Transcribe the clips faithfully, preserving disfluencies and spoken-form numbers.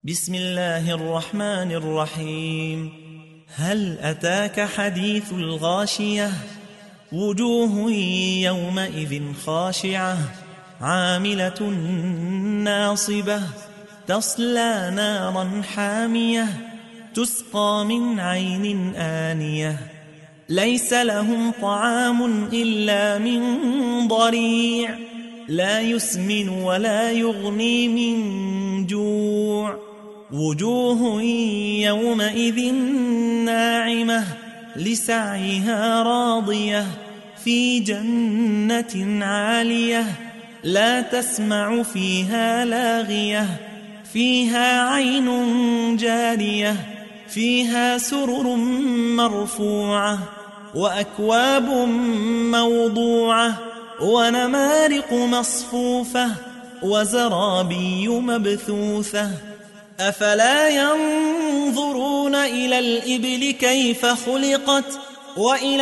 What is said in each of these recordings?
بسم الله الرحمن الرحيم. هل أتاك حديث الغاشية؟ وجوه يومئذ خاشعة عاملة ناصبة تصلى نارا حامية تسقى من عين آنية ليس لهم طعام إلا من ضريع لا يسمن ولا يغني من جوع. وجوه يومئذ ناعمة لسعيها راضية في جنة عالية لا تسمع فيها لاغية فيها عين جارية فيها سرر مرفوعة وأكواب موضوعة ونمارق مصفوفة وزرابي مبثوثة. أفلا ينظرون إلى الإبل كيف خلقت وإلى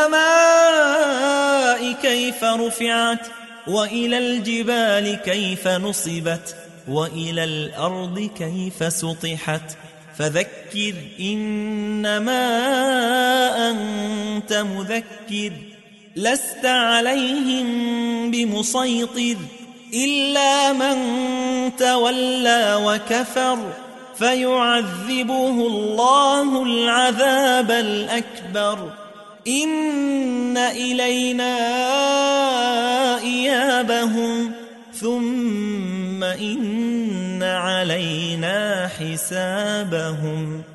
السماء كيف رفعت وإلى الجبال كيف نصبت وإلى الأرض كيف سطحت. فذكر إنما أنت مذكر لست عليهم بمسيطر إلا من تولى وكفر فيعذبه الله العذاب الأكبر. إن إلينا إيابهم ثم إن علينا حسابهم.